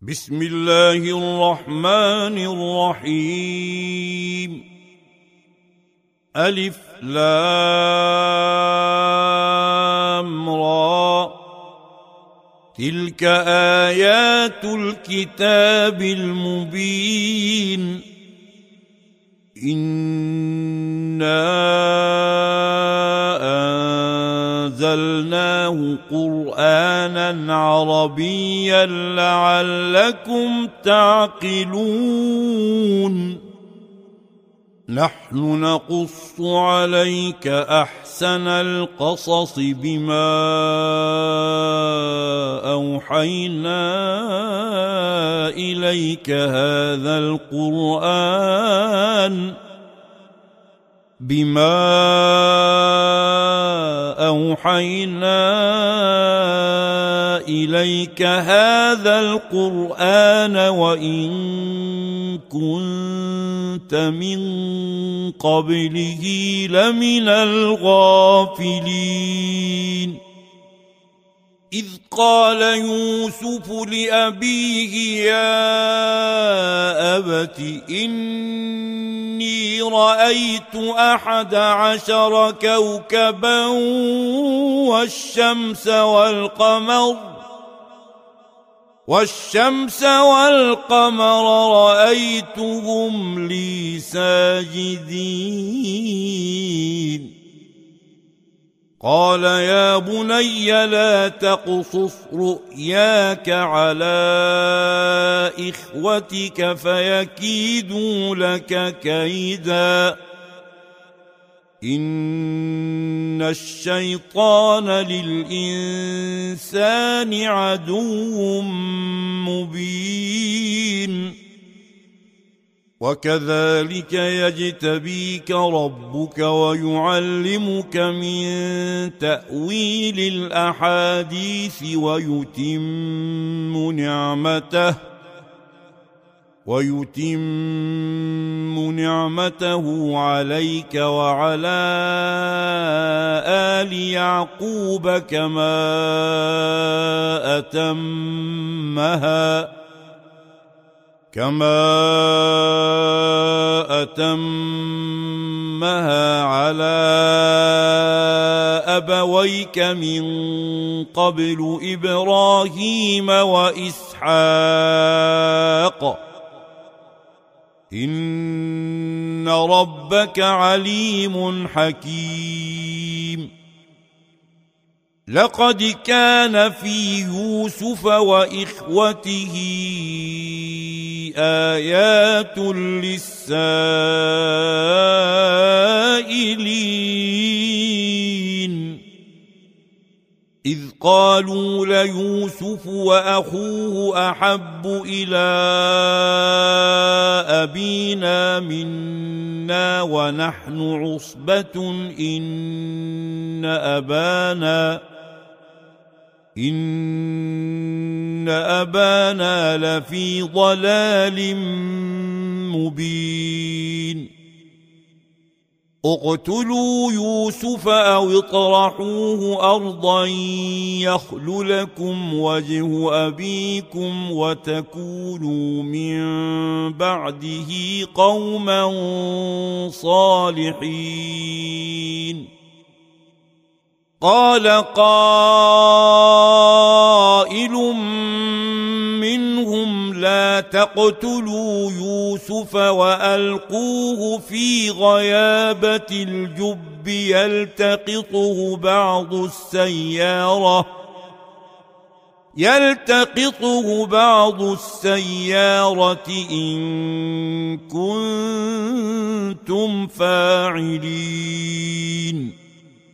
بسم الله الرحمن الرحيم. ألف لام را، تلك آيات الكتاب المبين. إنا أنزلناه قرآنا عربيا لعلكم تعقلون. نحن نقص عليك أحسن القصص بما أوحينا إليك هذا القرآن وإن كنت من قبله لمن الغافلين. إذ قال يوسف لأبيه يا أبت إني رأيت 11 كوكبا والشمس والقمر رأيتهم لي ساجدين. قال يا بني لا تقصص رؤياك على إخوتك فيكيدوا لك كيدا، إن الشيطان للإنسان عدو مبين. وكذلك يجتبيك ربك ويعلمك من تأويل الأحاديث ويتم نعمته عليك وعلى آل يعقوب كما أتمها على أبويك من قبل إبراهيم وإسحاق، إن ربك عليم حكيم. لقد كان في يوسف وإخوته آيات للسائلين، إذ قالوا ليوسف وأخوه أحب إلى أبينا منا ونحن عصبة إن أبانا لفي ضلال مبين. اقتلوا يوسف أو اطرحوه أرضا يخل لكم وجه أبيكم وتكونوا من بعده قوما صالحين. قال قائل منهم لا تقتلوا يوسف وألقوه في غيابة الجب يلتقطه بعض السيارة إن كنتم فاعلين.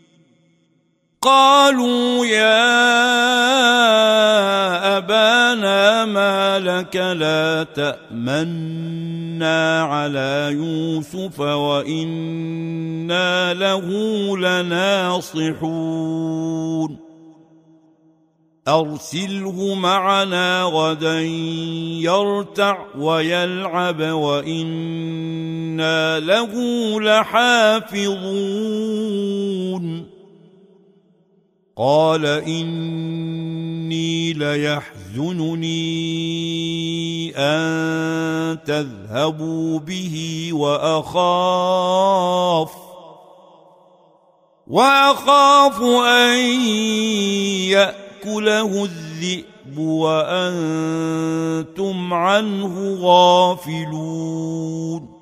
قالوا يا أبانا ما لك لا تأمنا على يوسف وإنا له لناصحون. أرسله معنا غدا يرتع ويلعب وإنا له لحافظون. قال إني ليحزنني أن تذهبوا به وأخاف أن يأكله الذئب وأنتم عنه غافلون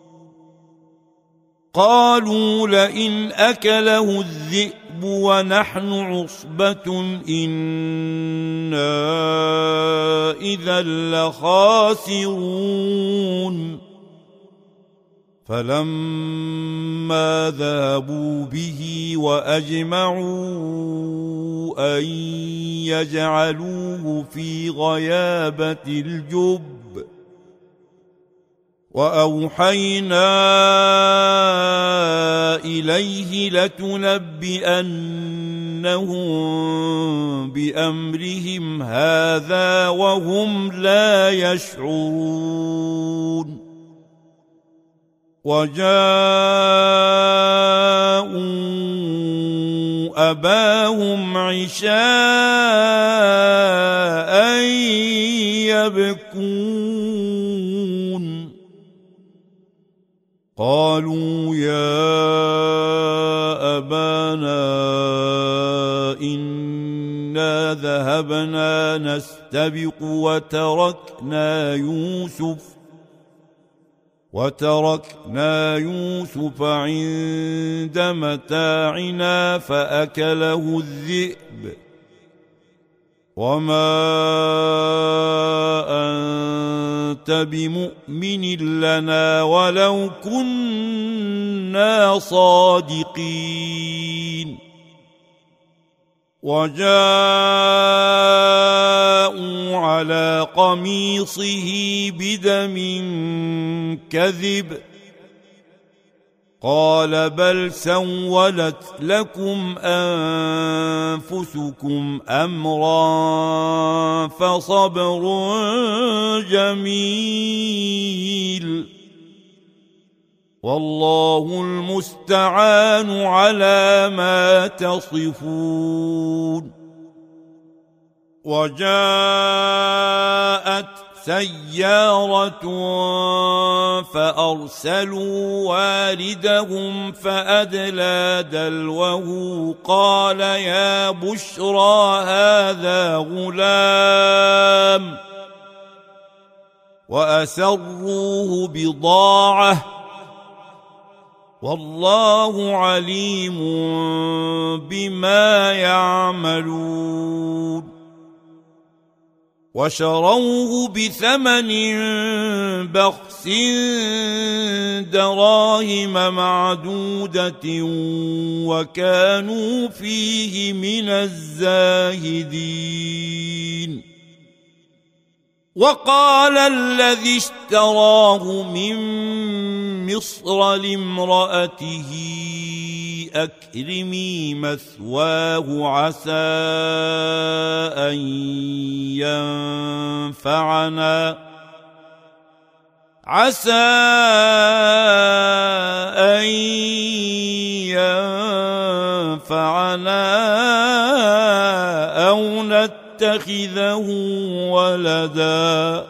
قالوا لئن أكله الذئب ونحن عصبة إنا إذا لخاسرون فلما ذهبوا به وأجمعوا أن يجعلوه في غيابة الجب وأوحينا إليه لتنبئنهم بأمرهم هذا وهم لا يشعرون وجاءوا أباهم عشاء يبكون قالوا يا أبانا إنا ذهبنا نستبق وتركنا يوسف عند متاعنا فأكله الذئب وما أنت بمؤمن لنا ولو كنا صادقين وجاءوا على قميصه بدم كذب قال بل سولت لكم أنفسكم أمرا فصبر جميل والله المستعان على ما تصفون وجاءت سيارة فأرسلوا واردهم فأدلى دلوه قال يا بشرى هذا غلام وأسروه بضاعة والله عليم بما يعملون وشروه بثمن بخس دراهم معدودة وكانوا فيه من الزاهدين وقال الذي اشتراه من مصر لامرأته أكرمي مثواه عسى أن ينفعنا أو نتخذه ولدا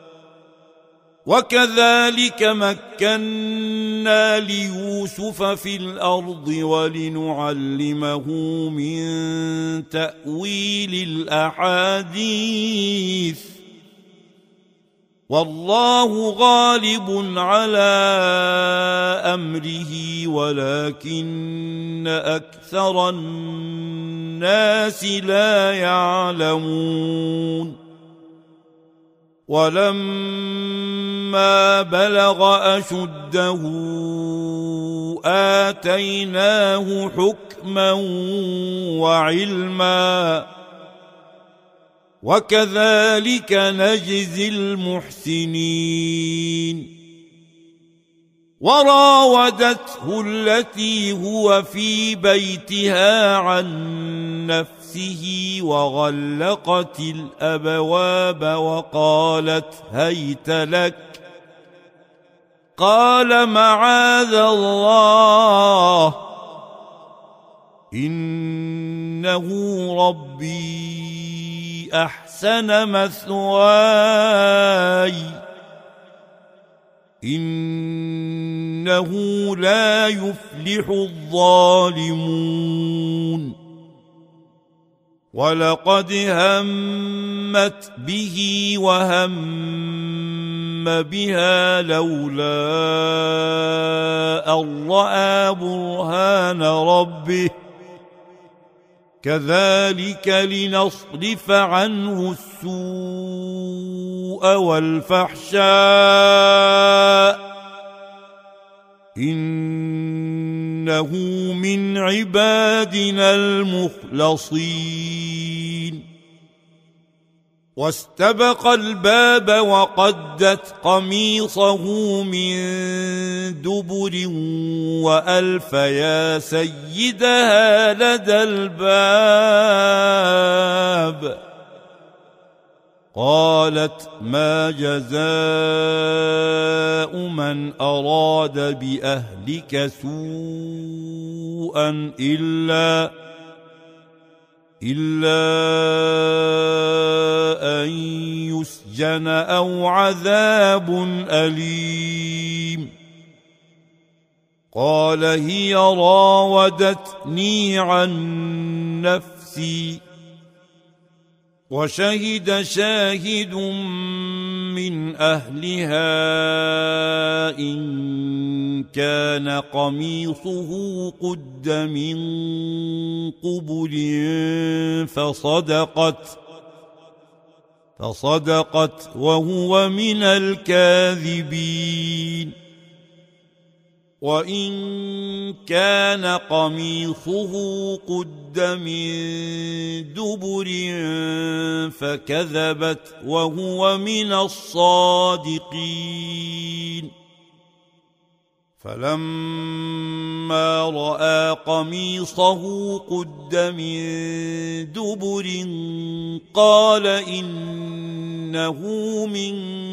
وكذلك مكنا ليوسف في الأرض ولنعلمه من تأويل الأحاديث والله غالب على أمره ولكن أكثر الناس لا يعلمون ولما بلغ أشده آتيناه حكما وعلما وكذلك نجزي المحسنين وراودته التي هو في بيتها عن نفسه وغلقت الأبواب وقالت هيت لك قال معاذ الله إنه ربي أحسن مثواي إنه لا يفلح الظالمون ولقد همت به وهم بها لولا أن رأى برهان ربه كذلك لنصرف عنه السوء والفحشاء إنه من عبادنا المخلصين واستبق الباب وقدت قميصه من دبر وألف يا سيدها لدى الباب قالت ما جزاء من أراد بأهلك سوءا إلا أن يسجن أو عذاب أليم قال هي راودتني عن نفسي وشهد شاهد من أهلها إن كان قميصه قد من قبل فصدقت وهو من الكاذبين وإن كان قميصه قد من دبر فكذبت وهو من الصادقين فلما رأى قميصه قد من دبر قال إنه من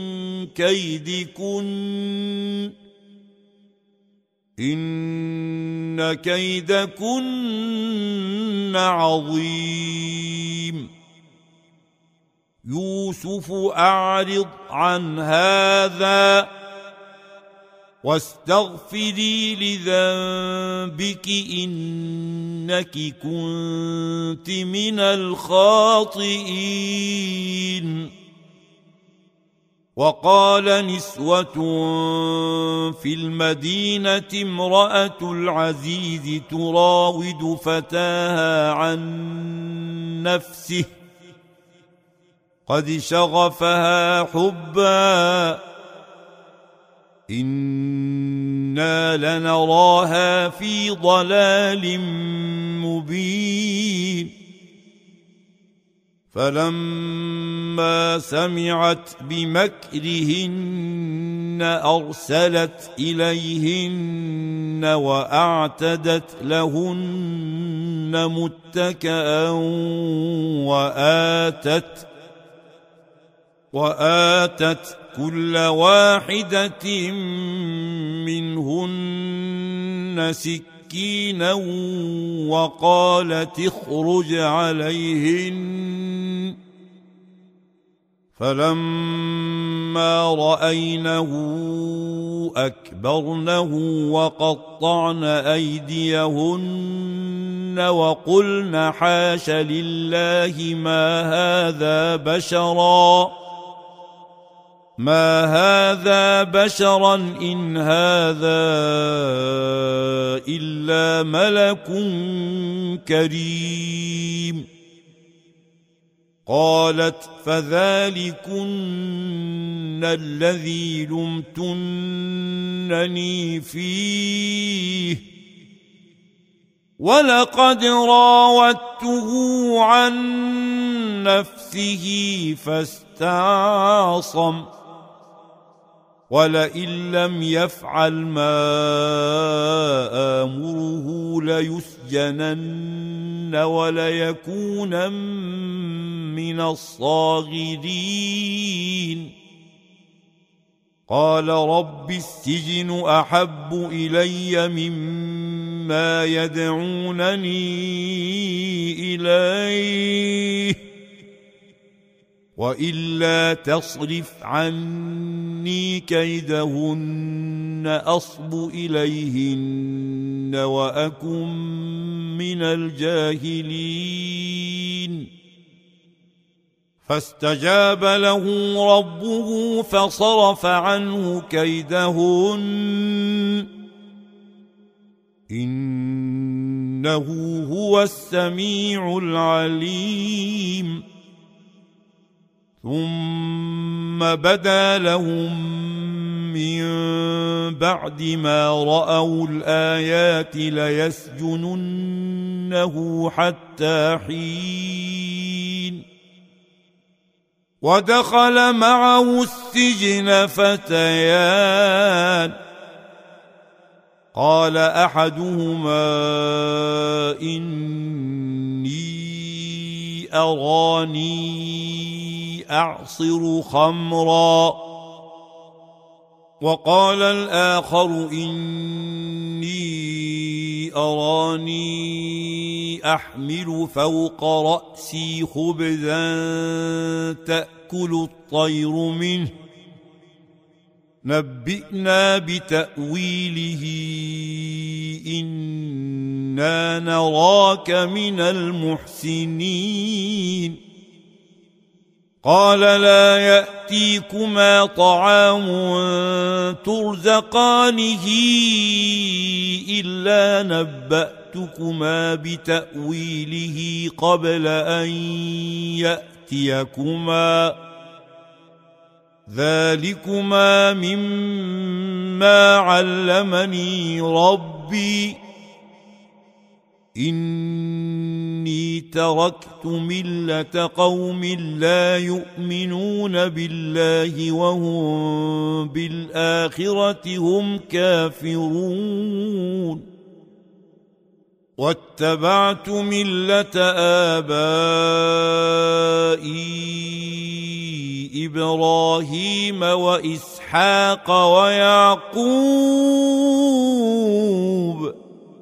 كيدكن إن كيدكن عظيم يوسف أعرض عن هذا واستغفري لذنبك إنك كنت من الخاطئين وقال نسوة في المدينة امرأة العزيز تراود فتاها عن نفسه قد شغفها حبا إنا لنراها في ضلال مبين فلما سمعت بمكرهن أرسلت إليهن وأعتدت لهن متكئا وآتت كل واحدة منهن سكينا وقالت اخرج عليهن فلما رأينه أكبرنه وقطعن أيديهن وقلن حاش لله ما هذا بشرا إن هذا إلا ملك كريم قالت فذلكن الذي لمتنني فيه ولقد راودته عن نفسه فاستعصم ولئن لم يفعل ما آمره ليسجنن وليكونن من الصاغرين قال رب السجن أحب إلي مما يدعونني إليه وإلا تصرف عني كيدهن أصب إليهن وأكن من الجاهلين فاستجاب له ربه فصرف عنه كيدهن إنه هو السميع العليم ثم بدا لهم من بعد ما رأوا الآيات ليسجننه حتى حين ودخل معه السجن فتيان قال أحدهما إني أراني أعصر خمرا وقال الآخر إني أراني أحمل فوق رأسي خبزا تأكل الطير منه نبئنا بتأويله إنا نراك من المحسنين قال لا يأتيكما طعام ترزقانه إلا نبأتكما بتأويله قبل أن يأتيكما ذلكما مما علمني ربي إني تركت ملة قوم لا يؤمنون بالله وهم بالآخرة هم كافرون واتبعت ملة آبائي إبراهيم وإسحاق ويعقوب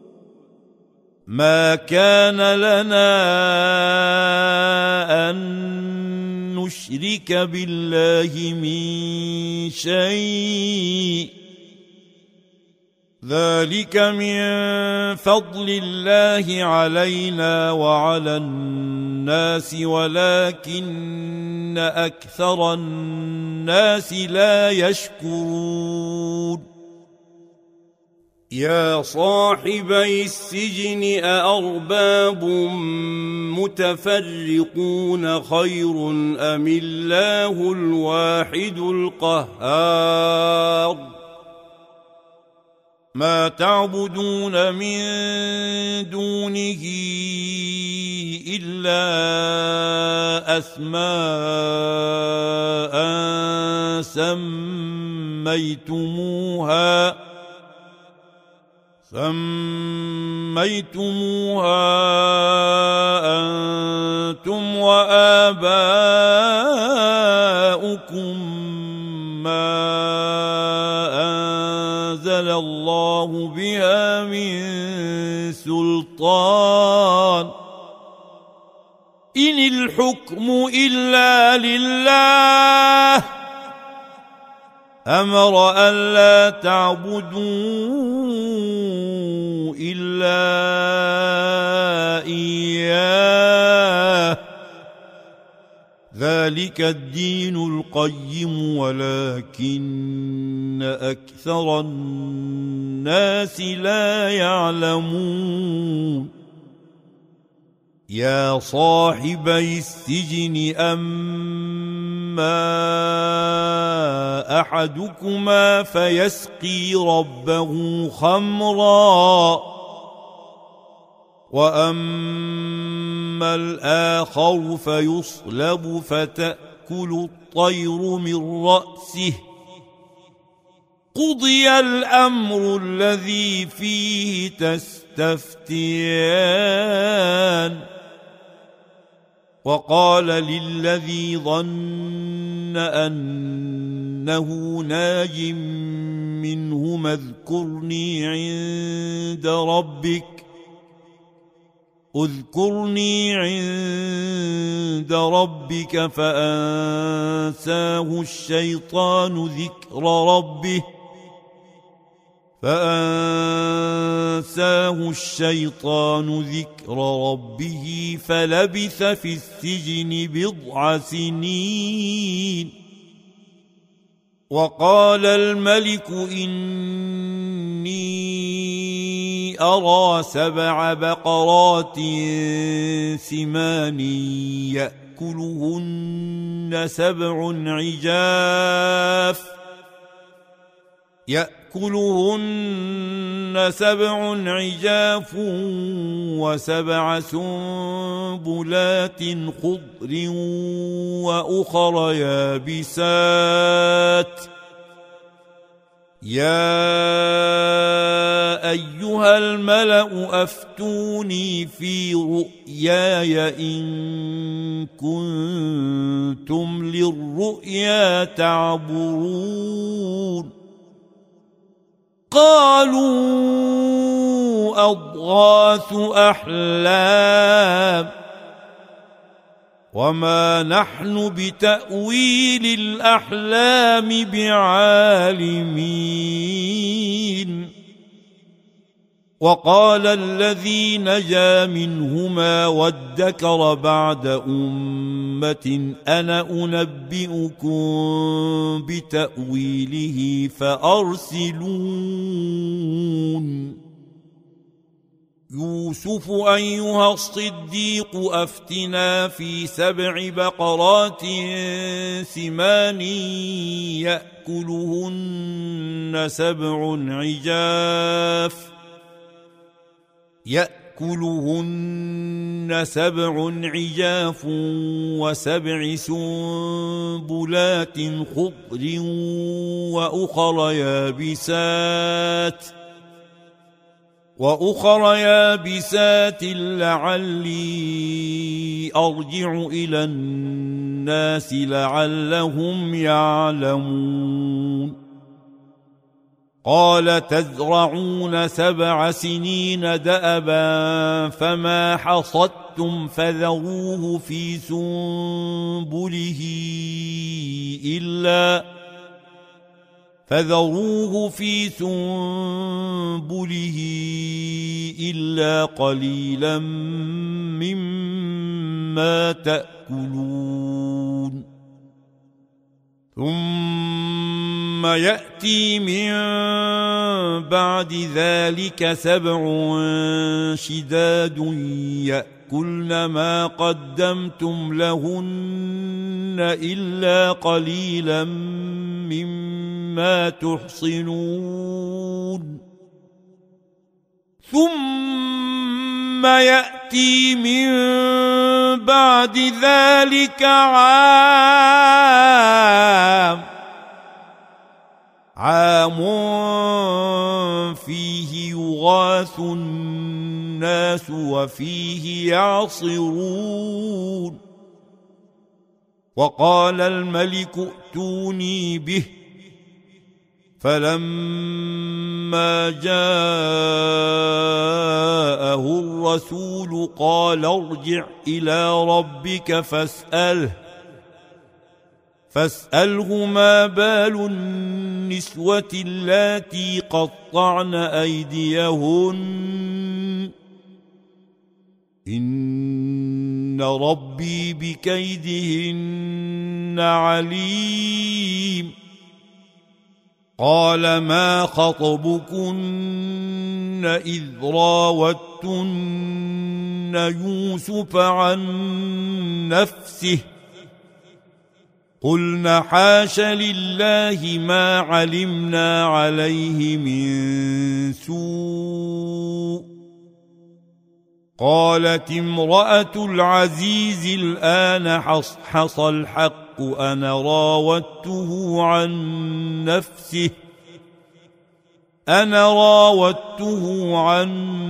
ما كان لنا أن نشرك بالله من شيء ذلك من فضل الله علينا وعلى الناس ولكن أكثر الناس لا يشكرون يا صاحبي السجن أأرباب متفرقون خير أم الله الواحد القهار ما تعبدون من دونه إلا أسماء سميتموها أنتم وآباؤكم ما أنزل الله بها من سلطان إن الحكم إلا لله أمر ألا تعبدوا إلا إياه ذلك الدين القيم ولكن أكثر الناس لا يعلمون يا صاحبي السجن أما أحدكما فيسقي ربه خمرا وأما الآخر فيصلب فتأكل الطير من رأسه قضي الأمر الذي فيه تستفتيان وقال للذي ظن أنه ناج منهما اذكرني عند ربك اذكرني عند ربك فأنساه الشيطان ذكر ربه فلبث في السجن 9 سنين. وقال الملك إني أرى 7 بقرات سمان يأكلهن 7 عجاف و7 سنبلات خضر وأخر يابسات. يا أيها الملأ أفتوني في رؤياي إن كنتم للرؤيا تعبرون. قالوا أضغاث أحلام وما نحن بتأويل الأحلام بعالمين. وقال الذي نجا منهما وادكر بعد أمة أنا أنبئكم بتأويله فأرسلون. يوسف أيها الصديق أفتنا في 7 بقرات سمان يأكلهن 7 عجاف و7 سنبلات خضر وأخر يابسات لعلي أرجع إلى الناس لعلهم يعلمون. قال تزرعون 7 سنين دأبا فما حصدتم فذروه في سنبله إلا قليلا مما تأكلون. ثم يأتي من بعد ذلك 7 شداد يأكلن ما قدمتم لهن إلا قليلا مما تحصنون. ثم يأتي من بعد ذلك عام فيه يغاث الناس وفيه يعصرون. وقال الملك ائتوني به فلما جاءه الرسول قال ارجع إلى ربك فاسأله ما بال النسوة اللاتي قطعن أيديهن إن ربي بكيدهن عليم. قال ما خطبكن إذ راوتن يوسف عن نفسه قلنا حاش لله ما علمنا عليه من سوء. قالت امرأة العزيز الآن حصحص الحق أنا راودته عن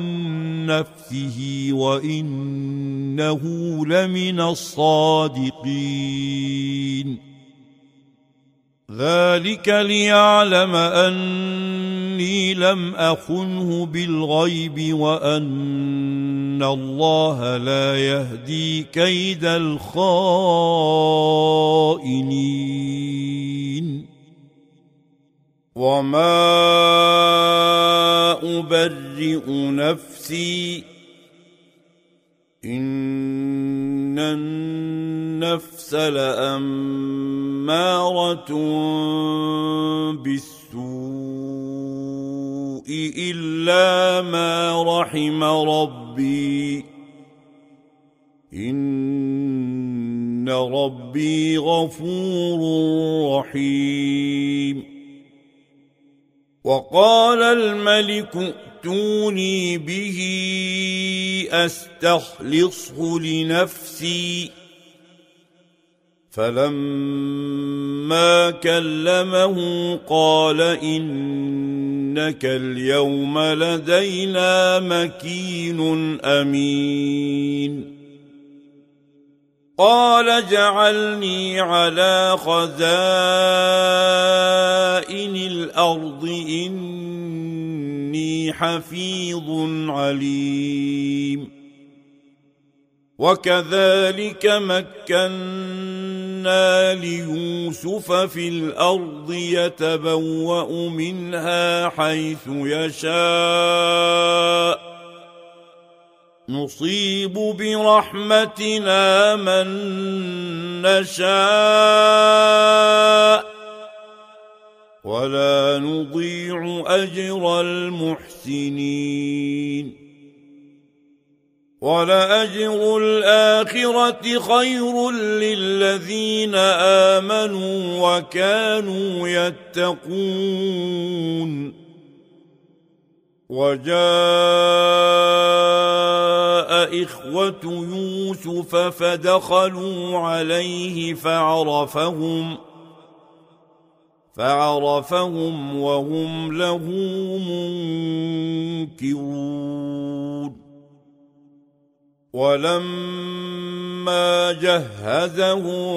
نفسه وإنه لمن الصادقين. ذلك ليعلم أني لم أخنه بالغيب وأن الله لا يهدي كيد الخائنين وما أبرئ نفسي إن النفس لأمارة بالسوء إلا ما رحم ربي إن ربي غفور رحيم وقال الملك ائتوني به أستخلصه لنفسي فلما كلمه قال إنك اليوم لدينا مكين أمين قال اجعلني على خزائن الأرض إني حفيظ عليم وكذلك مكنا ليوسف في الأرض يتبوأ منها حيث يشاء نصيب برحمتنا من نشاء ولا نضيع أجر المحسنين ولأجر الآخرة خير للذين آمنوا وكانوا يتقون وجاء إخوة يوسف فدخلوا عليه فعرفهم وهم له منكرون ولما جهزهم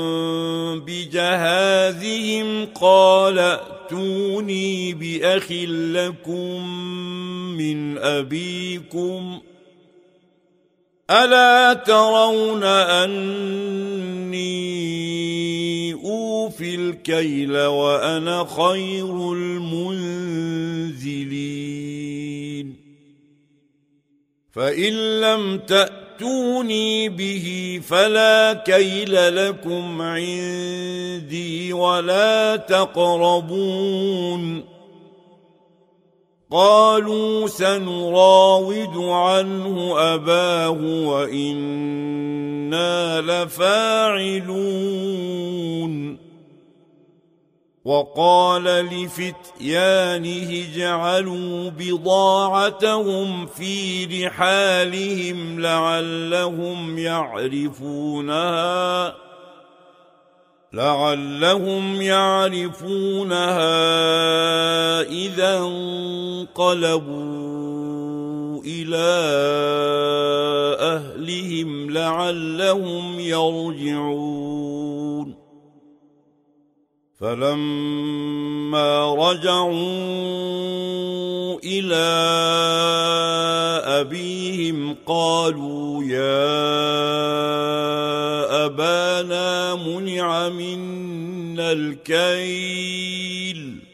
بجهازهم قال ائتوني بأخ لكم من أبيكم ألا ترون أني أوفي الكيل وأنا خير المنزلين فإن لم تأتوني به فلا كيل لكم عندي ولا تقربون قالوا سنراود عنه أباه وإنا لفاعلون وقال لفتيانه اجعلوا بضاعتهم في رحالهم لعلهم يعرفونها إذا انقلبوا إلى أهلهم لعلهم يرجعون فلما رجعوا إلى أبيهم قالوا يا أبانا منع منا الكيل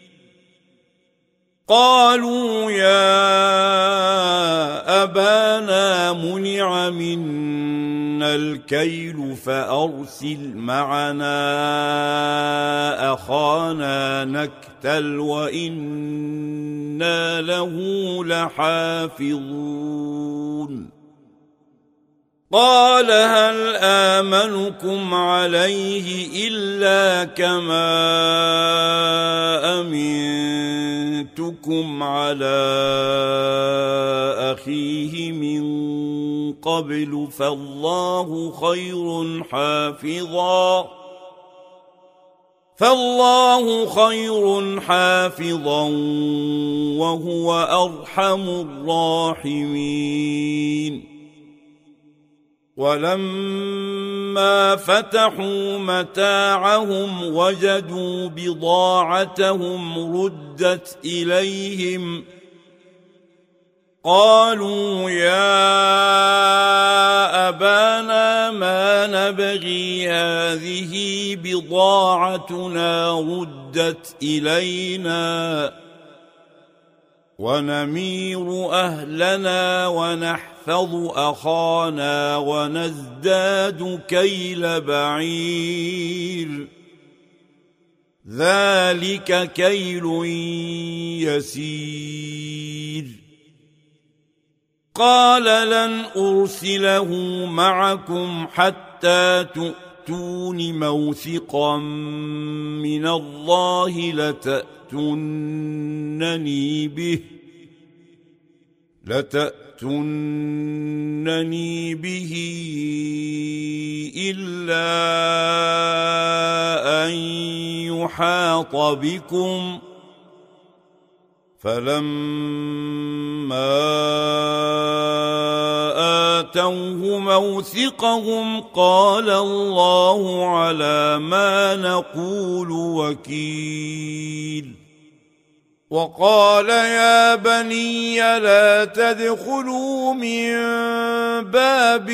فأرسل معنا أخانا نكتل وإنا له لحافظون قال هل آمنكم عليه إلا كما أمنتكم على أخيه من قبل فالله خير حافظا وهو أرحم الراحمين ولما فتحوا متاعهم وجدوا بضاعتهم ردت إليهم قالوا يا أبانا ما نبغي هذه بضاعتنا ردت إلينا ونمير أهلنا ونحفظ أخانا ونزداد كيل بعير ذلك كيل يسير قال لن أرسله معكم حتى تؤتون موثقا من الله لتأتونني به إلا أن يحاط بكم فلما آتوه موثقهم قال الله على ما نقول وكيل وقال يا بني لا تدخلوا من باب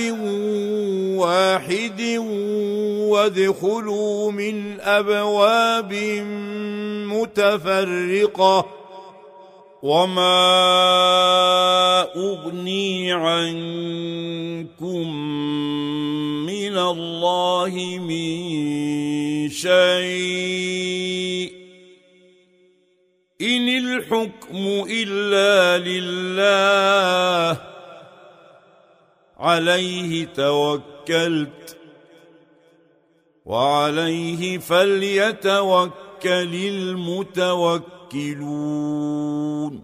واحد وادخلوا من أبواب متفرقة وما أغني عنكم من الله من شيء إن الحكم إلا لله عليه توكلت وعليه فليتوكل المتوكلون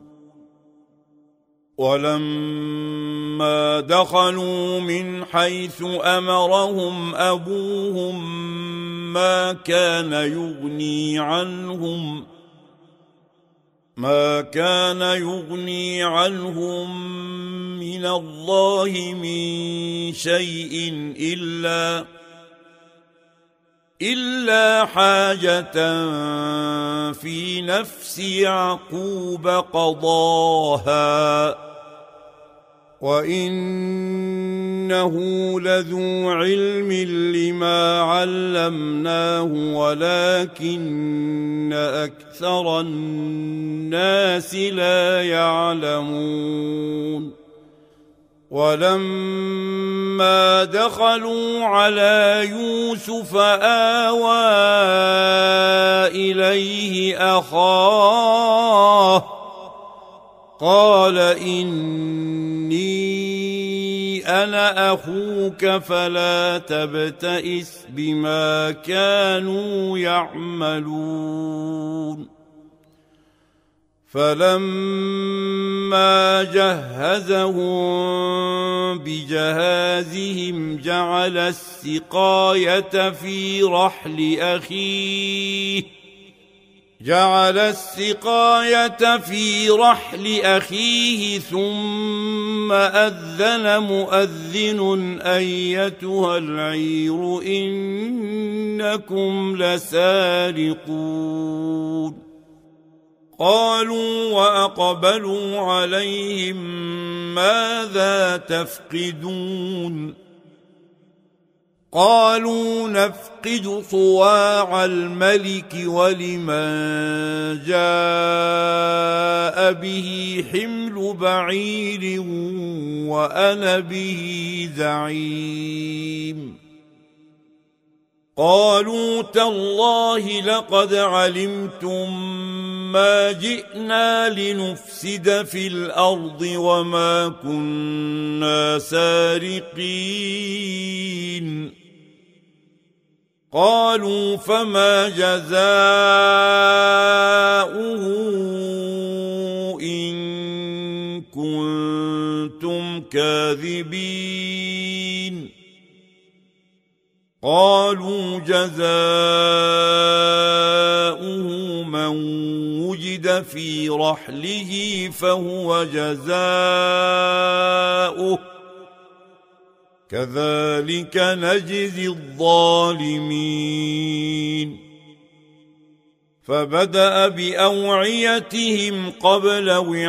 ولما دخلوا من حيث أمرهم أبوهم ما كان يغني عنهم من الله من شيء إلا حاجة في نفس يعقوب قضاها وإنه لذو علم لما علمناه ولكن أكثر الناس لا يعلمون ولما دخلوا على يوسف آوى إليه أخاه قال إني أنا أخوك فلا تبتئس بما كانوا يعملون فلما جهزهم بجهازهم جعل السقاية في رحل أخيه ثم أذن مؤذن أيتها العير إنكم لسارقون قالوا وأقبلوا عليهم ماذا تفقدون قالوا نفقد صواع الملك ولمن جاء به حمل بعير وأنا به زعيم قالوا تالله لقد علمتم ما جئنا لنفسد في الأرض وما كنا سارقين قالوا فما جزاؤه إن كنتم كاذبين قالوا جزاؤه من وجد في رحله فهو جزاؤه كذلك نجزي الظالمين فبدأ بأوعيتهم قبل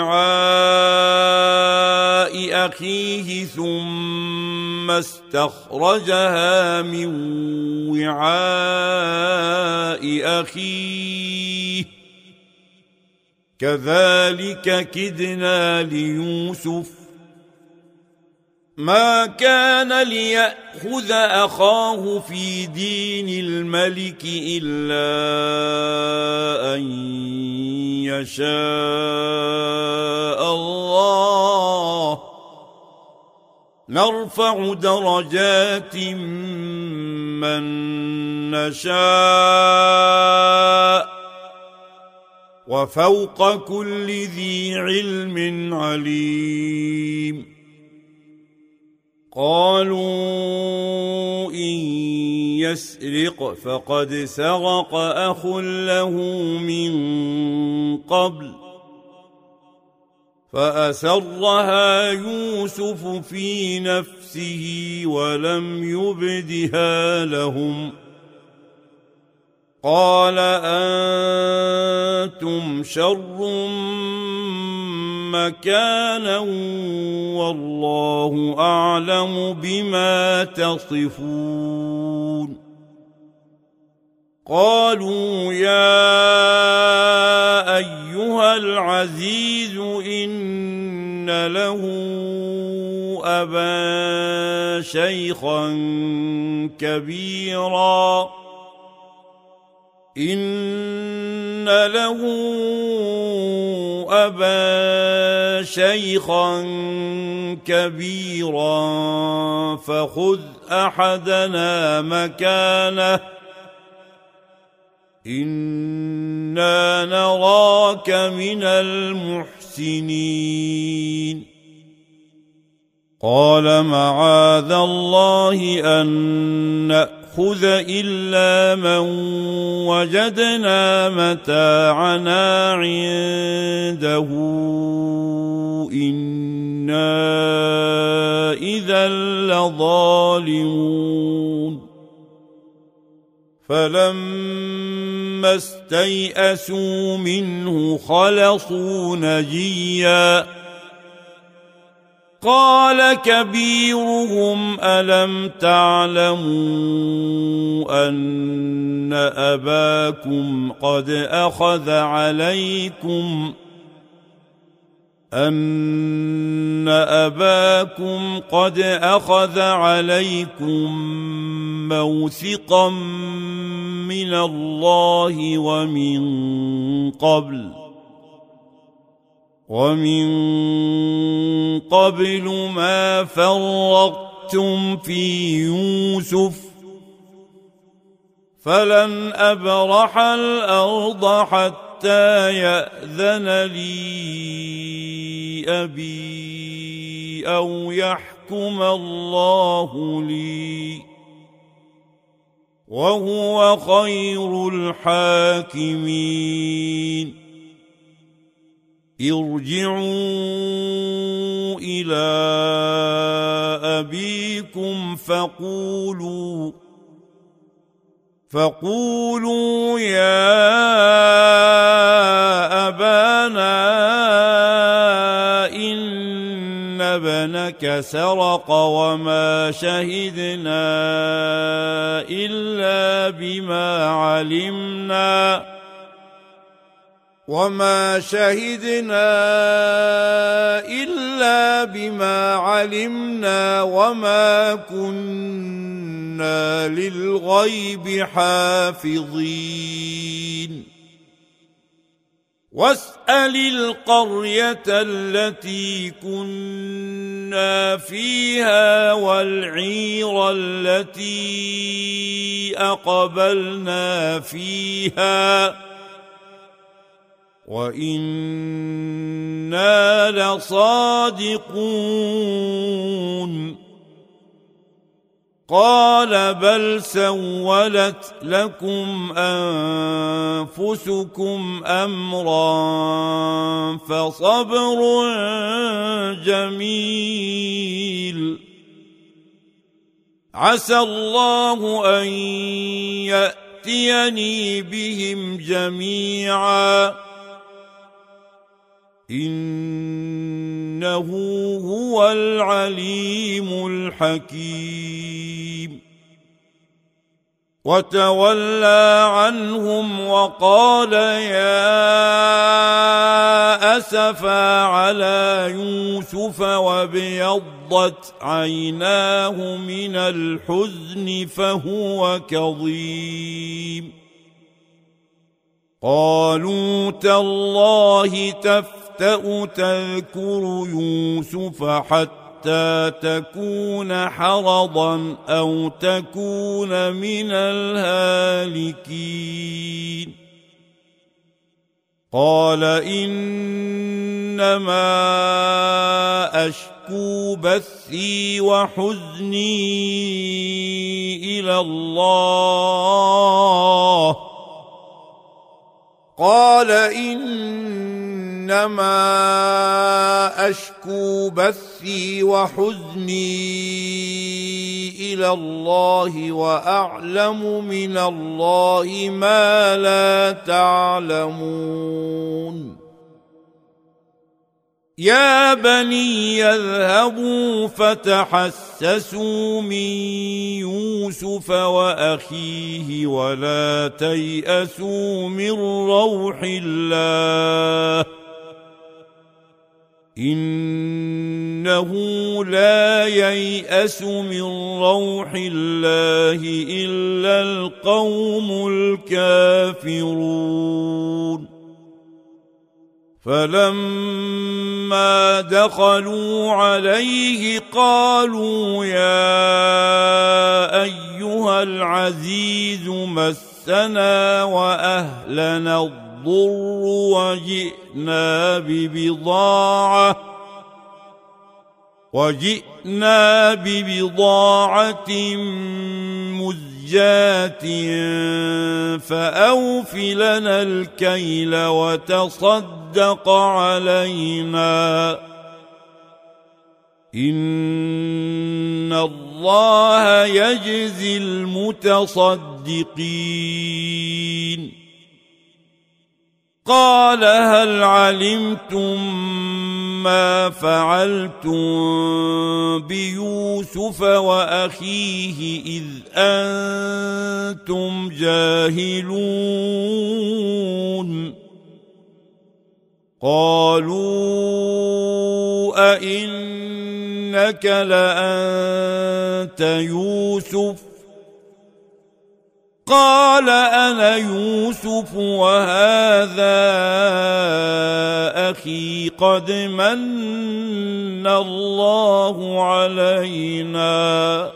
وعاء أخيه ثم استخرجها من وعاء أخيه كذلك كدنا ليوسف ما كان ليأخذ أخاه في دين الملك إلا أن يشاء الله نرفع درجات من نشاء وفوق كل ذي علم عليم قالوا إن يسرق فقد سرق أخ له من قبل فأسرها يوسف في نفسه ولم يبدها لهم قال أنتم شر مكانا والله أعلم بما تصفون قالوا يا أيها العزيز إن له أبا شيخا كبيرا إن له أبا شيخا كبيرا فخذ أحدنا مكانه إنا نراك من المحسنين قال معاذ الله أن نأخذ إلا من وجدنا متاعنا عنده إنا إذا لظالمون فلما استيئسوا منه خلصوا نجيا قال كبيرهم ألم تعلموا أن أباكم قد أخذ عليكم موثقا من الله ومن قبل ما فرطتم في يوسف فلن أبرح الأرض حتى يأذن لي أبي أو يحكم الله لي وهو خير الحاكمين ارجعوا إلى أبيكم فقولوا يا أبانا إن ابنك سرق وما شهدنا إلا بما علمنا وما كنا للغيب حافظين واسأل القرية التي كنا فيها والعير التي أقبلنا فيها وإنا لصادقون قال بل سولت لكم أنفسكم أمرا فصبر جميل عسى الله أن يأتيني بهم جميعا إنه هو العليم الحكيم. وتولى عنهم وقال يا أسفا على يوسف وابيضت عيناه من الحزن فهو كظيم. قالوا تالله تفتأ تذكر يوسف حتى تكون حرضا أو تكون من الهالكين. قال إنما أشكو بثي وحزني إلى الله. قال إنما أشكو بثي وحزني إلى الله وأعلم من الله ما لا تعلمون. يا بني اذهبوا فتحسسوا من يوسف وأخيه ولا تيأسوا من روح الله إنه لا ييأس من روح الله إلا القوم الكافرون. فلما دخلوا عليه قالوا يا أيها العزيز مسنا وأهلنا الضر وجئنا ببضاعة مزجاة فأوف لنا الكيل وتصدق علينا إن الله يجزي المتصدقين. قال هل علمتم ما فعلتم بيوسف وأخيه إذ أنتم جاهلون. قالوا أئنك لأنت يوسف؟ قال أنا يوسف وهذا أخي قد من الله علينا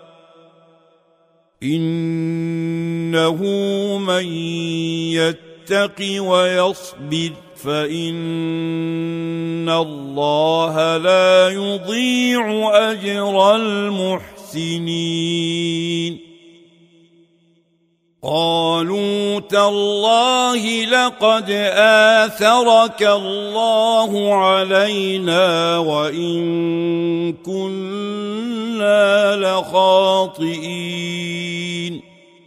إنه من يتق ويصبر فإن الله لا يضيع أجر المحسنين. قالوا تالله لقد آثرك الله علينا وإن كنا لخاطئين.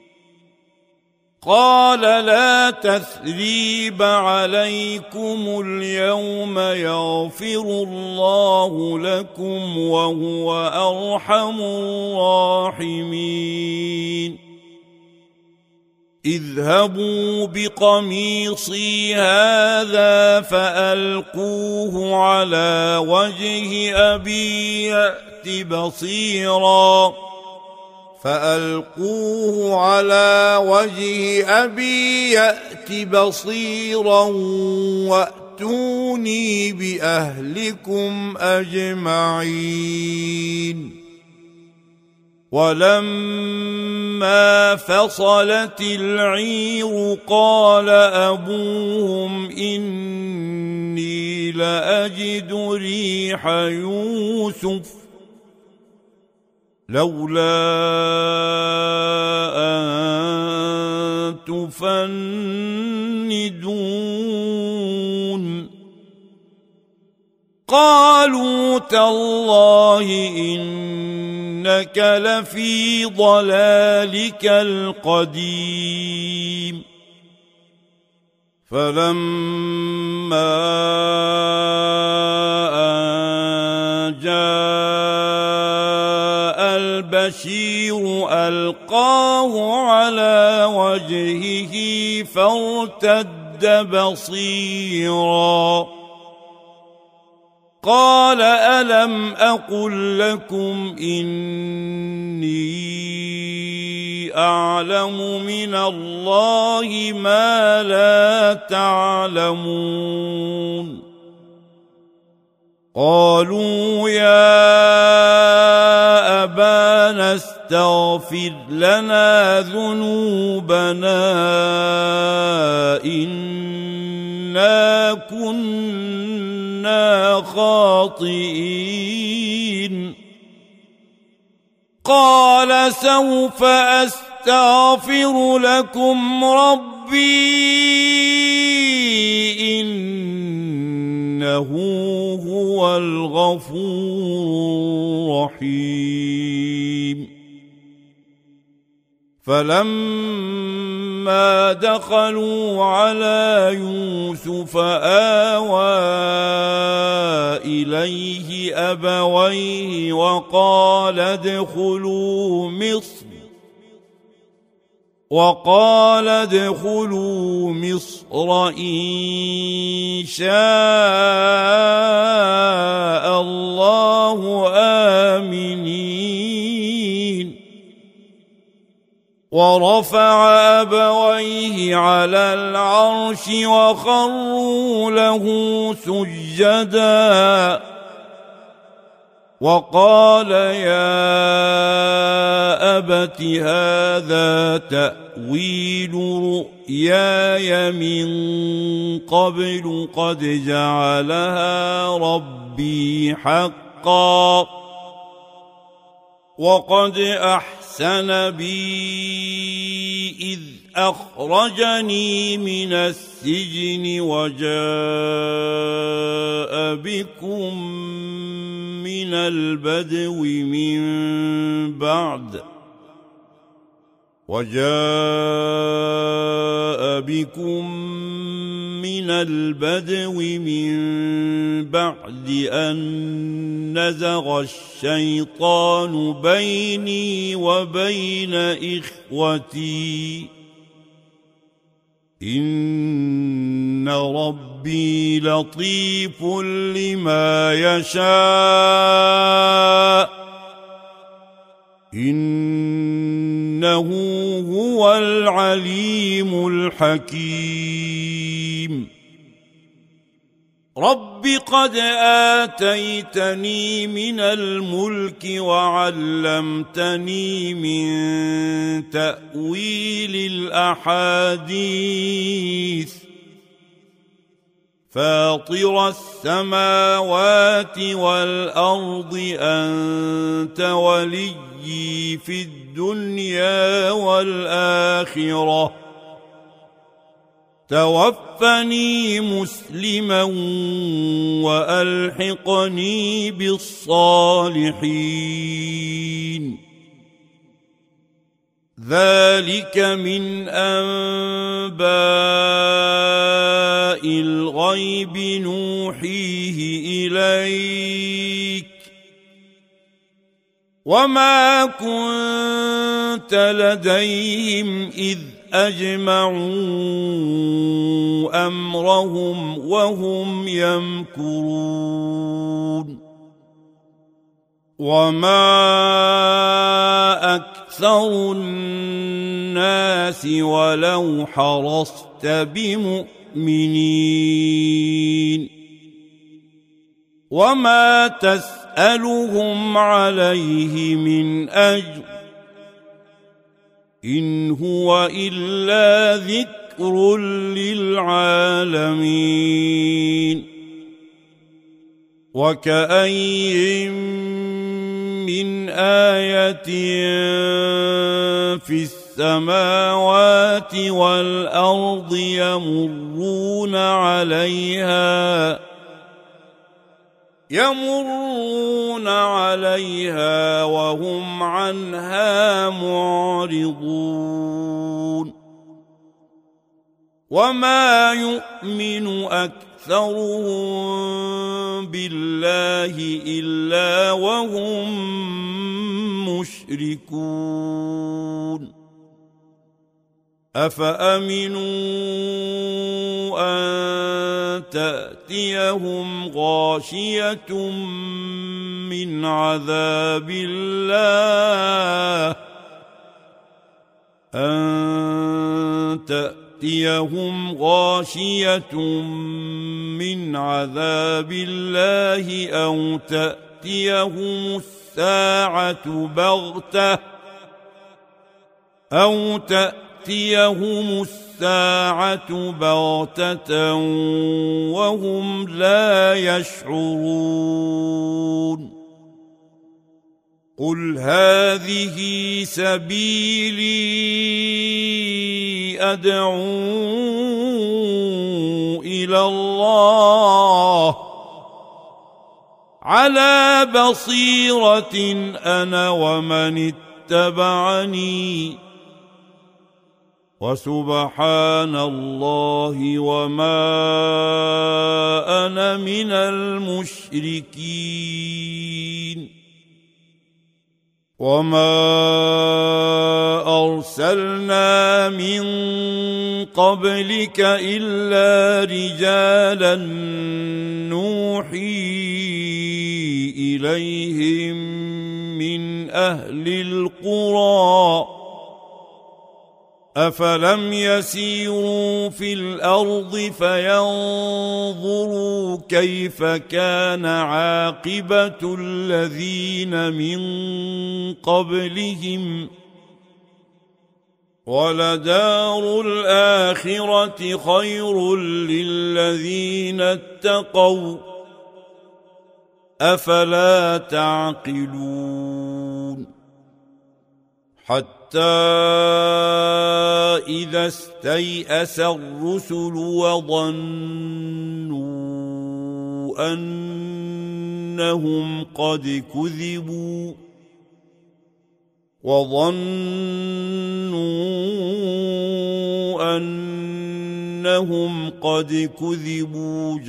قال لا تثريب عليكم اليوم يغفر الله لكم وهو أرحم الراحمين. اذهبوا بقميصي هذا فألقوه على وجه أبي يأت بصيرا وأتوني بأهلكم أجمعين. ولما فصلت العير قال أبوهم إني لأجد ريح يوسف لولا أن تفندون قالوا تالله إنك لفي ضلالك القديم فلما أن جاء البشير ألقاه على وجهه فارتد بصيرا قال ألم أقل لكم إني أعلم من الله ما لا تعلمون قالوا يا أبانا استغفر لنا ذنوبنا إنا كنا خاطئين قال سوف أستغفر لكم ربي إنه هو الغفور الرحيم فلما دخلوا على يوسف آوى إليه أبويه وقال ادخلوا مصر إن شاء الله آمنين ورفع أبويه على العرش وخروا له سجدا وقال يا أبت هذا تأويل رؤياي من قبل قد جعلها ربي حقا وقد أحسن بي إذ أخرجني من السجن وجاء بكم من البدو من بعد أن نزغ الشيطان بيني وبين إخوتي إن ربي لطيف لما يشاء إنه هو العليم الحكيم رب قد آتيتني من الملك وعلمتني من تأويل الأحاديث فاطر السماوات والأرض أنت ولي في الدنيا والآخرة توفني مسلما وألحقني بالصالحين ذلك من أنباء الغيب نوحيه إليك وما كنت لديهم إذ أجمعوا أمرهم وهم يمكرون وما أكثر الناس ولو حرصت بمؤمنين وما تسألهم عليه من أجر إن هو إلا ذكر للعالمين وكأين من آية في السماوات والأرض يمرون عليها وهم عنها معرضون وما يؤمن أكثرهم بالله إلا وهم مشركون أفأمنوا أن تأتيهم غاشية من عذاب الله تأتيهم غاشية من عذاب الله أو تأتيهم الساعة بغتة وهم لا يشعرون قل هذه سبيلي أدعو إلى الله على بصيرة أنا ومن اتبعني وسبحان الله وما أنا من المشركين وما أرسلنا من قبلك إلا رجالا نوحي إليهم من أهل القرى أفلم يسيروا في الأرض فينظروا كيف كان عاقبة الذين من قبلهم ولدار الآخرة خير للذين اتقوا أفلا تعقلون حتى إذا استيأس الرسل وظنوا أنهم قد كذبوا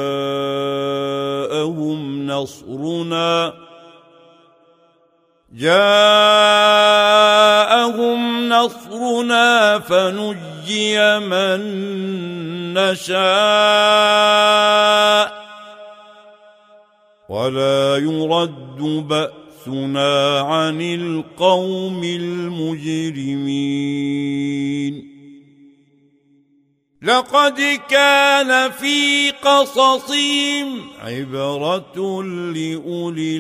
جاءهم نصرنا فنجي من نشاء ولا يرد بأسنا عن القوم المجرمين لقد كان في قصصهم عبرة لأولي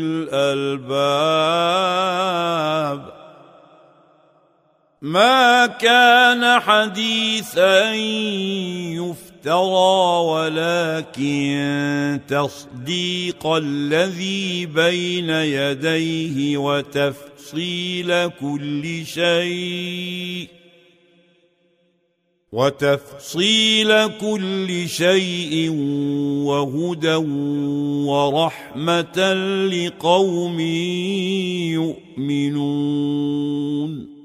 الألباب ما كان حديثا يفترى ولكن تصديق الذي بين يديه وتفصيل كل شيء وهدى ورحمة لقوم يؤمنون